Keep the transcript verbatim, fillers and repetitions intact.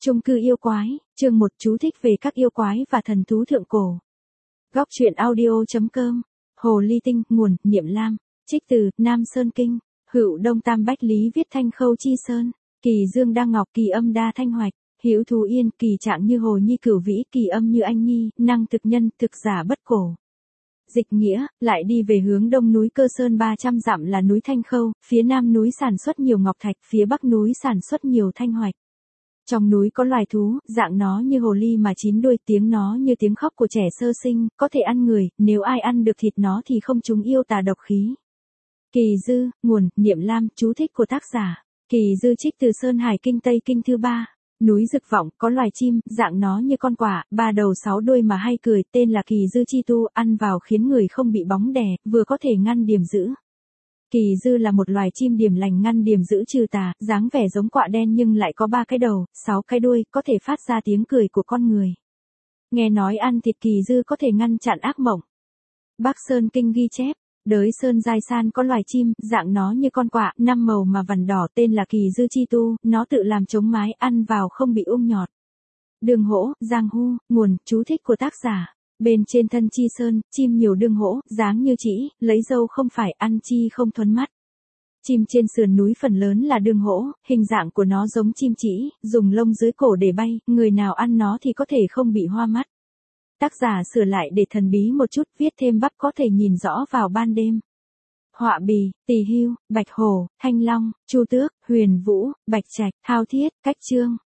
Chung cư yêu quái, chương một chú thích về các yêu quái và thần thú thượng cổ. Góc truyện audio.com, Hồ Ly Tinh, nguồn, Niệm Lam, trích từ, Nam Sơn Kinh, Hữu Đông Tam Bách Lý viết Thanh Khâu Chi Sơn, Kỳ Dương Đa Ngọc Kỳ Âm Đa Thanh Hoạch, Hữu Thú Yên, Kỳ Trạng Như Hồ Nhi Cửu Vĩ, Kỳ Âm Như Anh Nhi, Năng Thực Nhân, Thực Giả Bất Cổ. Dịch nghĩa, lại đi về hướng đông núi Cơ Sơn ba trăm dặm là núi Thanh Khâu, phía nam núi sản xuất nhiều ngọc thạch, phía bắc núi sản xuất nhiều thanh hoạch. Trong núi có loài thú, dạng nó như hồ ly mà chín đuôi, tiếng nó như tiếng khóc của trẻ sơ sinh, có thể ăn người, nếu ai ăn được thịt nó thì không trúng yêu tà độc khí. Kỳ Dư, nguồn, Niệm Lam, chú thích của tác giả. Kỳ Dư trích từ Sơn Hải Kinh Tây Kinh thứ ba. Núi Dực Vọng, có loài chim, dạng nó như con quạ, ba đầu sáu đuôi mà hay cười, tên là Kỳ Dư Chi Tu, ăn vào khiến người không bị bóng đè, vừa có thể ngăn điềm dữ. Kỳ dư là một loài chim điềm lành ngăn điềm giữ trừ tà, dáng vẻ giống quạ đen nhưng lại có ba cái đầu, sáu cái đuôi, có thể phát ra tiếng cười của con người. Nghe nói ăn thịt kỳ dư có thể ngăn chặn ác mộng. Bắc Sơn Kinh ghi chép, Đới Sơn Giai San có loài chim, dạng nó như con quạ, năm màu mà vằn đỏ, tên là Kỳ Dư Chi Tu, nó tự làm chống mái, ăn vào không bị ung nhọt. Đường hỗ, Giang Hu, nguồn, chú thích của tác giả. Bên trên thân chi sơn, chim nhiều đương hỗ, dáng như chỉ, lấy dâu không phải, ăn chi không thuần mắt. Chim trên sườn núi phần lớn là đương hỗ, hình dạng của nó giống chim chỉ, dùng lông dưới cổ để bay, người nào ăn nó thì có thể không bị hoa mắt. Tác giả sửa lại để thần bí một chút, viết thêm bắp có thể nhìn rõ vào ban đêm. Họa bì, tỳ hưu, bạch hổ, thanh long, chu tước, huyền vũ, bạch trạch, thao thiết, cách trương.